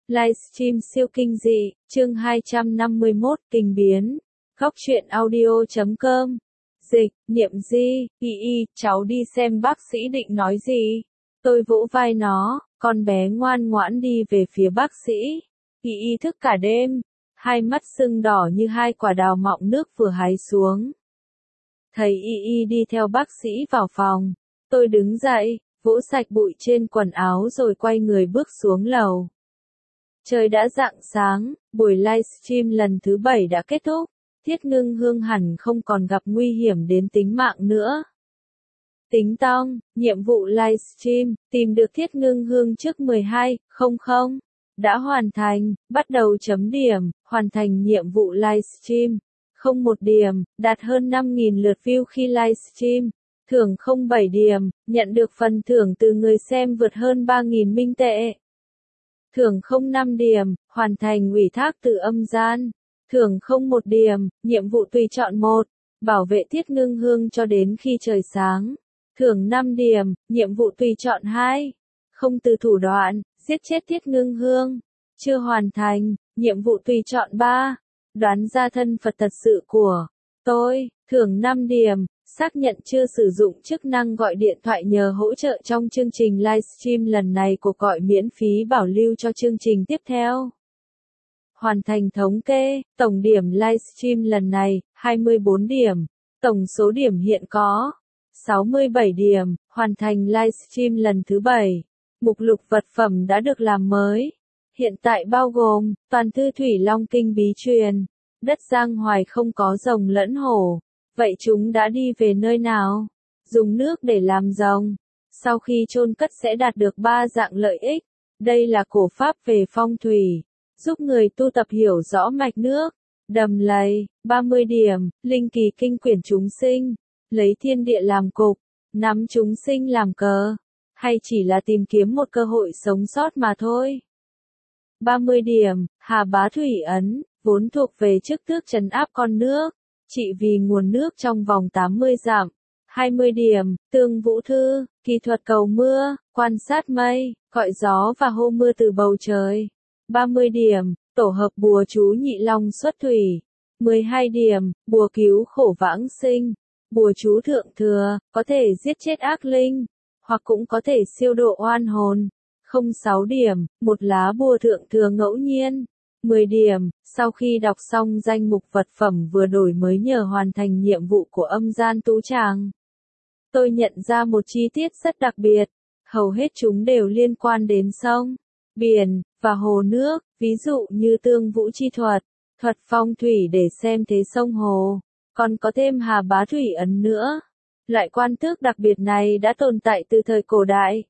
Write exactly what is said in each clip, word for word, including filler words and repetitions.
Livestream siêu kinh dị, chương hai trăm năm mươi mốt, kinh biến. Góc truyện audio chấm com. Dịch, Niệm Di, y y, cháu đi xem bác sĩ định nói gì? Tôi vỗ vai nó, con bé ngoan ngoãn đi về phía bác sĩ. Y y thức cả đêm, hai mắt sưng đỏ như hai quả đào mọng nước vừa hái xuống. Thấy y y đi theo bác sĩ vào phòng, tôi đứng dậy, vỗ sạch bụi trên quần áo rồi quay người bước xuống lầu. Trời đã rạng sáng, buổi livestream lần thứ bảy đã kết thúc, Thiết Ngưng Hương hẳn không còn gặp nguy hiểm đến tính mạng nữa. Tính tong, nhiệm vụ livestream, tìm được Thiết Ngưng Hương trước mười hai không không, đã hoàn thành, bắt đầu chấm điểm, hoàn thành nhiệm vụ livestream, không một điểm, đạt hơn năm nghìn lượt view khi livestream, thưởng không bảy điểm, nhận được phần thưởng từ người xem vượt hơn ba nghìn minh tệ. Thưởng không năm điểm, hoàn thành ủy thác từ âm gian. Thưởng không một điểm, nhiệm vụ tùy chọn một, bảo vệ Thiết Ngưng Hương cho đến khi trời sáng. Thưởng năm điểm, nhiệm vụ tùy chọn hai, không từ thủ đoạn, giết chết Thiết Ngưng Hương. Chưa hoàn thành, nhiệm vụ tùy chọn ba, đoán ra thân Phật thật sự của tôi. Thưởng năm điểm, xác nhận chưa sử dụng chức năng gọi điện thoại nhờ hỗ trợ trong chương trình livestream lần này, cuộc gọi miễn phí bảo lưu cho chương trình tiếp theo. Hoàn thành thống kê, tổng điểm livestream lần này, hai mươi bốn điểm, tổng số điểm hiện có, sáu mươi bảy điểm, hoàn thành livestream lần thứ bảy. Mục lục vật phẩm đã được làm mới. Hiện tại bao gồm, toàn thư Thủy Long Kinh bí truyền, đất Giang Hoài không có rồng lẫn hổ. Vậy chúng đã đi về nơi nào? Dùng nước để làm rồng. Sau khi chôn cất sẽ đạt được ba dạng lợi ích. Đây là cổ pháp về phong thủy, giúp người tu tập hiểu rõ mạch nước. Đầm lầy, ba mươi điểm, linh kỳ kinh quyển chúng sinh, lấy thiên địa làm cục, nắm chúng sinh làm cờ, hay chỉ là tìm kiếm một cơ hội sống sót mà thôi. ba mươi điểm, Hà Bá Thủy Ấn, vốn thuộc về chức tước trấn áp con nước, trị vì nguồn nước trong vòng tám mươi dặm. hai mươi điểm, Tương Vũ Thư, kỹ thuật cầu mưa, quan sát mây, gọi gió và hô mưa từ bầu trời. ba mươi điểm, tổ hợp bùa chú Nhị Long xuất thủy. mười hai điểm, bùa cứu khổ vãng sinh. Bùa chú thượng thừa, có thể giết chết ác linh, hoặc cũng có thể siêu độ oan hồn. không sáu điểm, một lá bùa thượng thừa ngẫu nhiên. mười điểm, sau khi đọc xong danh mục vật phẩm vừa đổi mới nhờ hoàn thành nhiệm vụ của âm gian tú tràng, tôi nhận ra một chi tiết rất đặc biệt. Hầu hết chúng đều liên quan đến sông, biển, và hồ nước, ví dụ như Tương Vũ chi thuật, thuật phong thủy để xem thế sông hồ, còn có thêm Hà Bá Thủy Ấn nữa. Loại quan tước đặc biệt này đã tồn tại từ thời cổ đại.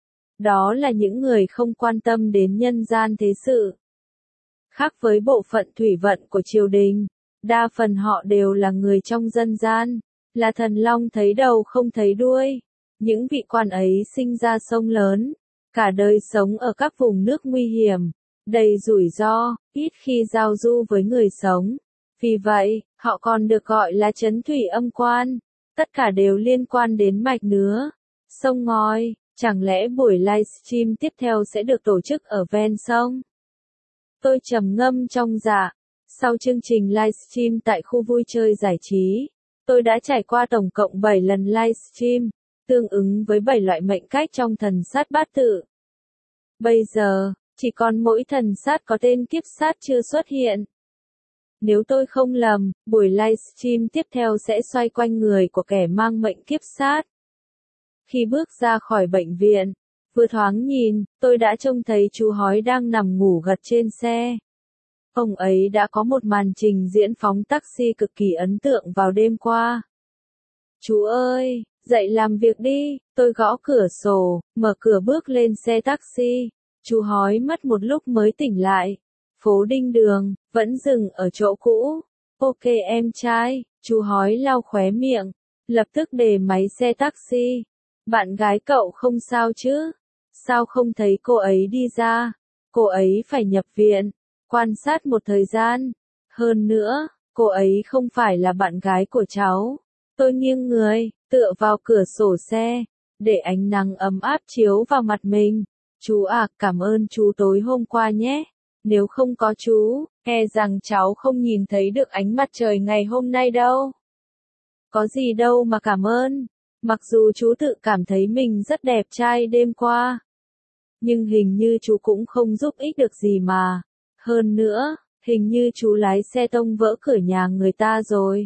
Đó là những người không quan tâm đến nhân gian thế sự. Khác với bộ phận thủy vận của triều đình, đa phần họ đều là người trong dân gian, là thần long thấy đầu không thấy đuôi. Những vị quan ấy sinh ra sông lớn, cả đời sống ở các vùng nước nguy hiểm, đầy rủi ro, ít khi giao du với người sống. Vì vậy, họ còn được gọi là trấn thủy âm quan. Tất cả đều liên quan đến mạch nứa, sông ngòi. Chẳng lẽ buổi livestream tiếp theo sẽ được tổ chức ở ven sông? Tôi trầm ngâm trong dạ. Sau chương trình livestream tại khu vui chơi giải trí, tôi đã trải qua tổng cộng bảy lần livestream, tương ứng với bảy loại mệnh cách trong thần sát bát tự. Bây giờ, chỉ còn mỗi thần sát có tên kiếp sát chưa xuất hiện. Nếu tôi không lầm, buổi livestream tiếp theo sẽ xoay quanh người của kẻ mang mệnh kiếp sát. Khi bước ra khỏi bệnh viện, vừa thoáng nhìn, tôi đã trông thấy chú hói đang nằm ngủ gật trên xe. Ông ấy đã có một màn trình diễn phóng taxi cực kỳ ấn tượng vào đêm qua. Chú ơi, dậy làm việc đi, tôi gõ cửa sổ, mở cửa bước lên xe taxi. Chú hói mất một lúc mới tỉnh lại. Phố Đinh Đường, vẫn dừng ở chỗ cũ. Ok em trai, chú hói lau khóe miệng, lập tức để máy xe taxi. Bạn gái cậu không sao chứ? Sao không thấy cô ấy đi ra? Cô ấy phải nhập viện. Quan sát một thời gian. Hơn nữa, cô ấy không phải là bạn gái của cháu. Tôi nghiêng người, tựa vào cửa sổ xe, để ánh nắng ấm áp chiếu vào mặt mình. Chú à, cảm ơn chú tối hôm qua nhé. Nếu không có chú, e rằng cháu không nhìn thấy được ánh mặt trời ngày hôm nay đâu. Có gì đâu mà cảm ơn. Mặc dù chú tự cảm thấy mình rất đẹp trai đêm qua. Nhưng hình như chú cũng không giúp ích được gì mà. Hơn nữa, hình như chú lái xe tông vỡ cửa nhà người ta rồi.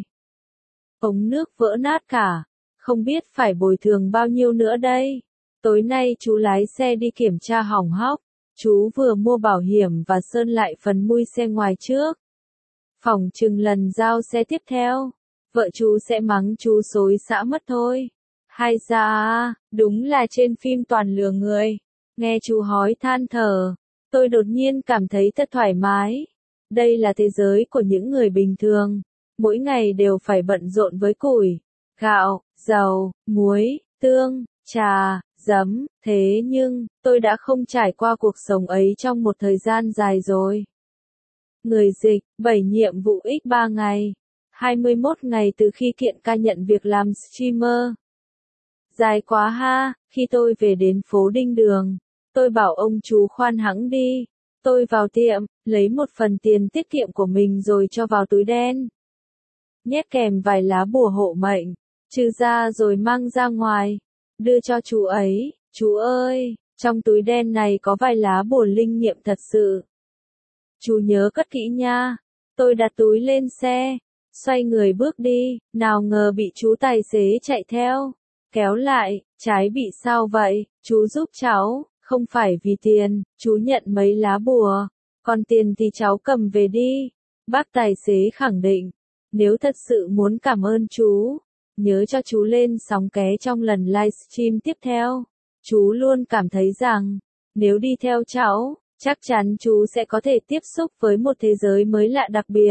Ống nước vỡ nát cả. Không biết phải bồi thường bao nhiêu nữa đây. Tối nay chú lái xe đi kiểm tra hỏng hóc. Chú vừa mua bảo hiểm và sơn lại phần mui xe ngoài trước. Phỏng chừng lần giao xe tiếp theo, vợ chú sẽ mắng chú xối xả mất thôi. Hay da, đúng là trên phim toàn lừa người. Nghe chú hói than thở, tôi đột nhiên cảm thấy thật thoải mái. Đây là thế giới của những người bình thường. Mỗi ngày đều phải bận rộn với củi, gạo, dầu, muối, tương, trà, giấm. Thế nhưng, tôi đã không trải qua cuộc sống ấy trong một thời gian dài rồi. Người dịch, bảy nhiệm vụ x ba ngày. hai mươi mốt ngày từ khi kiện ca nhận việc làm streamer. Dài quá ha, khi tôi về đến phố Đinh Đường, tôi bảo ông chú khoan hãng đi. Tôi vào tiệm, lấy một phần tiền tiết kiệm của mình rồi cho vào túi đen. Nhét kèm vài lá bùa hộ mệnh, trừ ra rồi mang ra ngoài, đưa cho chú ấy. Chú ơi, trong túi đen này có vài lá bùa linh nghiệm thật sự. Chú nhớ cất kỹ nha. Tôi đặt túi lên xe, xoay người bước đi, nào ngờ bị chú tài xế chạy theo, kéo lại. Trái bị sao vậy, chú giúp cháu, không phải vì tiền, chú nhận mấy lá bùa, còn tiền thì cháu cầm về đi. Bác tài xế khẳng định, nếu thật sự muốn cảm ơn chú, nhớ cho chú lên sóng ké trong lần livestream tiếp theo. Chú luôn cảm thấy rằng, nếu đi theo cháu, chắc chắn chú sẽ có thể tiếp xúc với một thế giới mới lạ đặc biệt.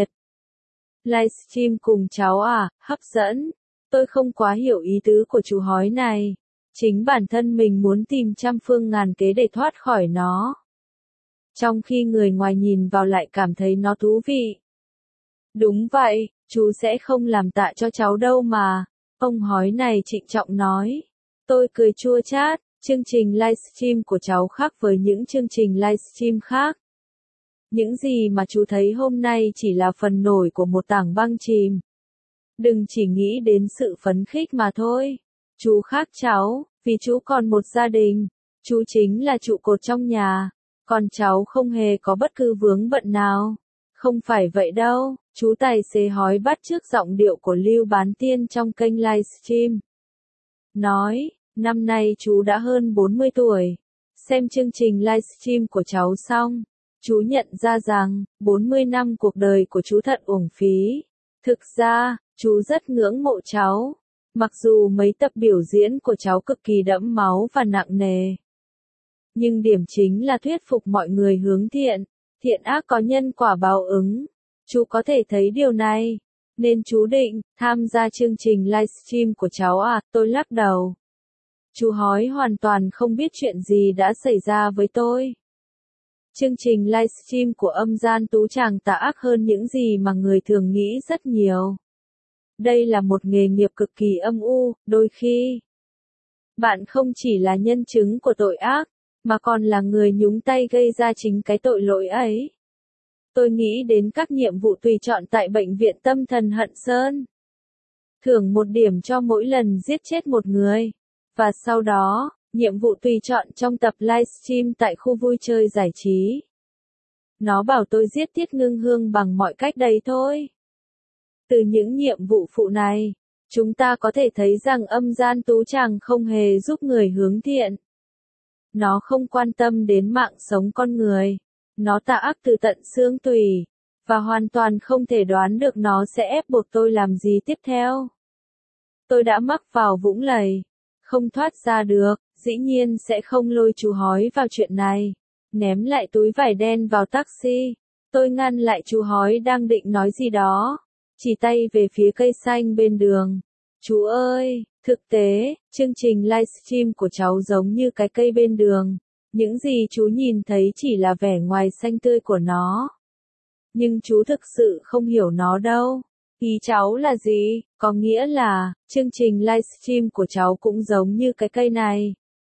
Livestream cùng cháu à, hấp dẫn. Tôi không quá hiểu ý tứ của chú hói này. Chính bản thân mình muốn tìm trăm phương ngàn kế để thoát khỏi nó. Trong khi người ngoài nhìn vào lại cảm thấy nó thú vị. Đúng vậy, chú sẽ không làm tạ cho cháu đâu mà. Ông hói này trịnh trọng nói. Tôi cười chua chát. Chương trình livestream của cháu khác với những chương trình livestream khác. Những gì mà chú thấy hôm nay chỉ là phần nổi của một tảng băng chìm. Đừng chỉ nghĩ đến sự phấn khích mà thôi. Chú khác cháu, vì chú còn một gia đình. Chú chính là trụ cột trong nhà. Còn cháu không hề có bất cứ vướng bận nào. Không phải vậy đâu, chú tài xế hói bắt chước giọng điệu của Lưu Bán Tiên trong kênh livestream. Nói, năm nay chú đã hơn bốn mươi tuổi. Xem chương trình livestream của cháu xong, chú nhận ra rằng, bốn mươi năm cuộc đời của chú thật uổng phí. Thực ra, chú rất ngưỡng mộ cháu. Mặc dù mấy tập biểu diễn của cháu cực kỳ đẫm máu và nặng nề. Nhưng điểm chính là thuyết phục mọi người hướng thiện. Thiện ác có nhân quả báo ứng. Chú có thể thấy điều này. Nên chú định, tham gia chương trình livestream của cháu à, tôi lắc đầu. Chú hói hoàn toàn không biết chuyện gì đã xảy ra với tôi. Chương trình livestream của Âm Gian Tú Tràng tà ác hơn những gì mà người thường nghĩ rất nhiều. Đây là một nghề nghiệp cực kỳ âm u, đôi khi. Bạn không chỉ là nhân chứng của tội ác, mà còn là người nhúng tay gây ra chính cái tội lỗi ấy. Tôi nghĩ đến các nhiệm vụ tùy chọn tại Bệnh viện Tâm thần Hận Sơn. Thưởng một điểm cho mỗi lần giết chết một người. Và sau đó, nhiệm vụ tùy chọn trong tập livestream tại khu vui chơi giải trí. Nó bảo tôi giết Tiết Ngưng Hương bằng mọi cách đấy thôi. Từ những nhiệm vụ phụ này, chúng ta có thể thấy rằng Âm Gian Tú Tràng không hề giúp người hướng thiện. Nó không quan tâm đến mạng sống con người. Nó tà ác từ tận xương tủy. Và hoàn toàn không thể đoán được nó sẽ ép buộc tôi làm gì tiếp theo. Tôi đã mắc vào vũng lầy. Không thoát ra được, dĩ nhiên sẽ không lôi chú hói vào chuyện này. Ném lại túi vải đen vào taxi. Tôi ngăn lại chú hói đang định nói gì đó. Chỉ tay về phía cây xanh bên đường. Chú ơi, thực tế, chương trình livestream của cháu giống như cái cây bên đường. Những gì chú nhìn thấy chỉ là vẻ ngoài xanh tươi của nó. Nhưng chú thực sự không hiểu nó đâu. Ý cháu là gì? Có nghĩa là, chương trình livestream của cháu cũng giống như cái cây này.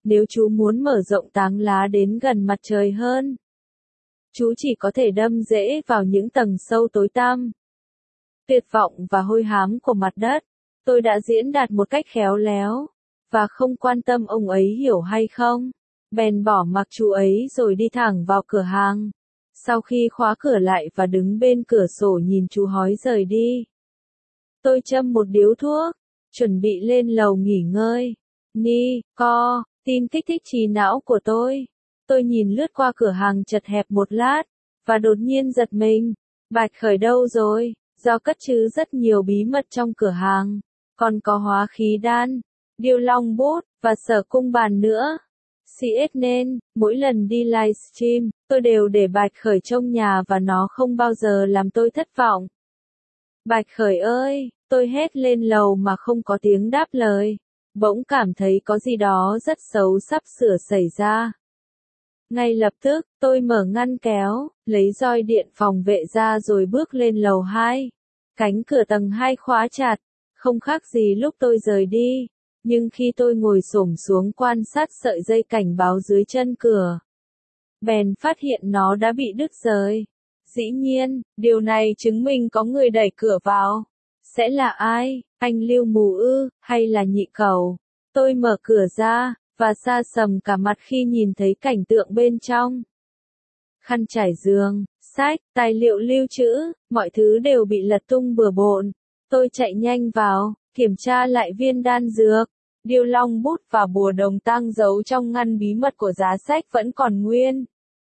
Nếu chú muốn mở rộng táng lá đến gần mặt trời hơn, chú chỉ có thể đâm rễ vào những tầng sâu tối tăm, tuyệt vọng và hôi hám của mặt đất. Tôi đã diễn đạt một cách khéo léo, và không quan tâm ông ấy hiểu hay không, bèn bỏ mặc chú ấy rồi đi thẳng vào cửa hàng. Sau khi khóa cửa lại và đứng bên cửa sổ nhìn chú hói rời đi, tôi châm một điếu thuốc, chuẩn bị lên lầu nghỉ ngơi. Ni, co, tin kích thích trí não của tôi. Tôi nhìn lướt qua cửa hàng chật hẹp một lát, và đột nhiên giật mình. Bạch Khởi đâu rồi? Do cất trữ rất nhiều bí mật trong cửa hàng, còn có hóa khí đan, điêu long bút, và sở cung bàn nữa. xê ét nên, mỗi lần đi livestream, tôi đều để Bạch Khởi trông nhà và nó không bao giờ làm tôi thất vọng. Bạch Khởi ơi, tôi hét lên lầu mà không có tiếng đáp lời. Bỗng cảm thấy có gì đó rất xấu sắp sửa xảy ra. Ngay lập tức, tôi mở ngăn kéo, lấy roi điện phòng vệ ra rồi bước lên lầu hai. Cánh cửa tầng hai khóa chặt, không khác gì lúc tôi rời đi. Nhưng khi tôi ngồi xổm xuống quan sát sợi dây cảnh báo dưới chân cửa, bèn phát hiện nó đã bị đứt rời. Dĩ nhiên, điều này chứng minh có người đẩy cửa vào. Sẽ là ai? Anh Lưu Mù ư, hay là Nhị Cẩu? Tôi mở cửa ra, và sa sầm cả mặt khi nhìn thấy cảnh tượng bên trong. Khăn trải giường, sách, tài liệu lưu trữ, mọi thứ đều bị lật tung bừa bộn. Tôi chạy nhanh vào, kiểm tra lại viên đan dược, điêu long bút và bùa đồng tang giấu trong ngăn bí mật của giá sách vẫn còn nguyên.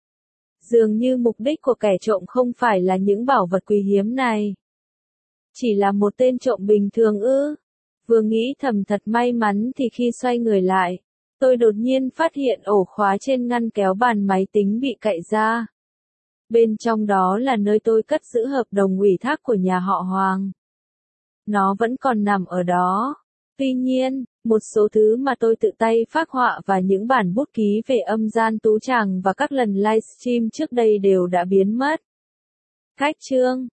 Dường như mục đích của kẻ trộm không phải là những bảo vật quý hiếm này. Chỉ là một tên trộm bình thường ư. Vừa nghĩ thầm thật may mắn thì khi xoay người lại, tôi đột nhiên phát hiện ổ khóa trên ngăn kéo bàn máy tính bị cạy ra. Bên trong đó là nơi tôi cất giữ hợp đồng ủy thác của nhà họ Hoàng. Nó vẫn còn nằm ở đó. Tuy nhiên, một số thứ mà tôi tự tay phác họa và những bản bút ký về âm gian tú tràng và các lần livestream trước đây đều đã biến mất. Khách chương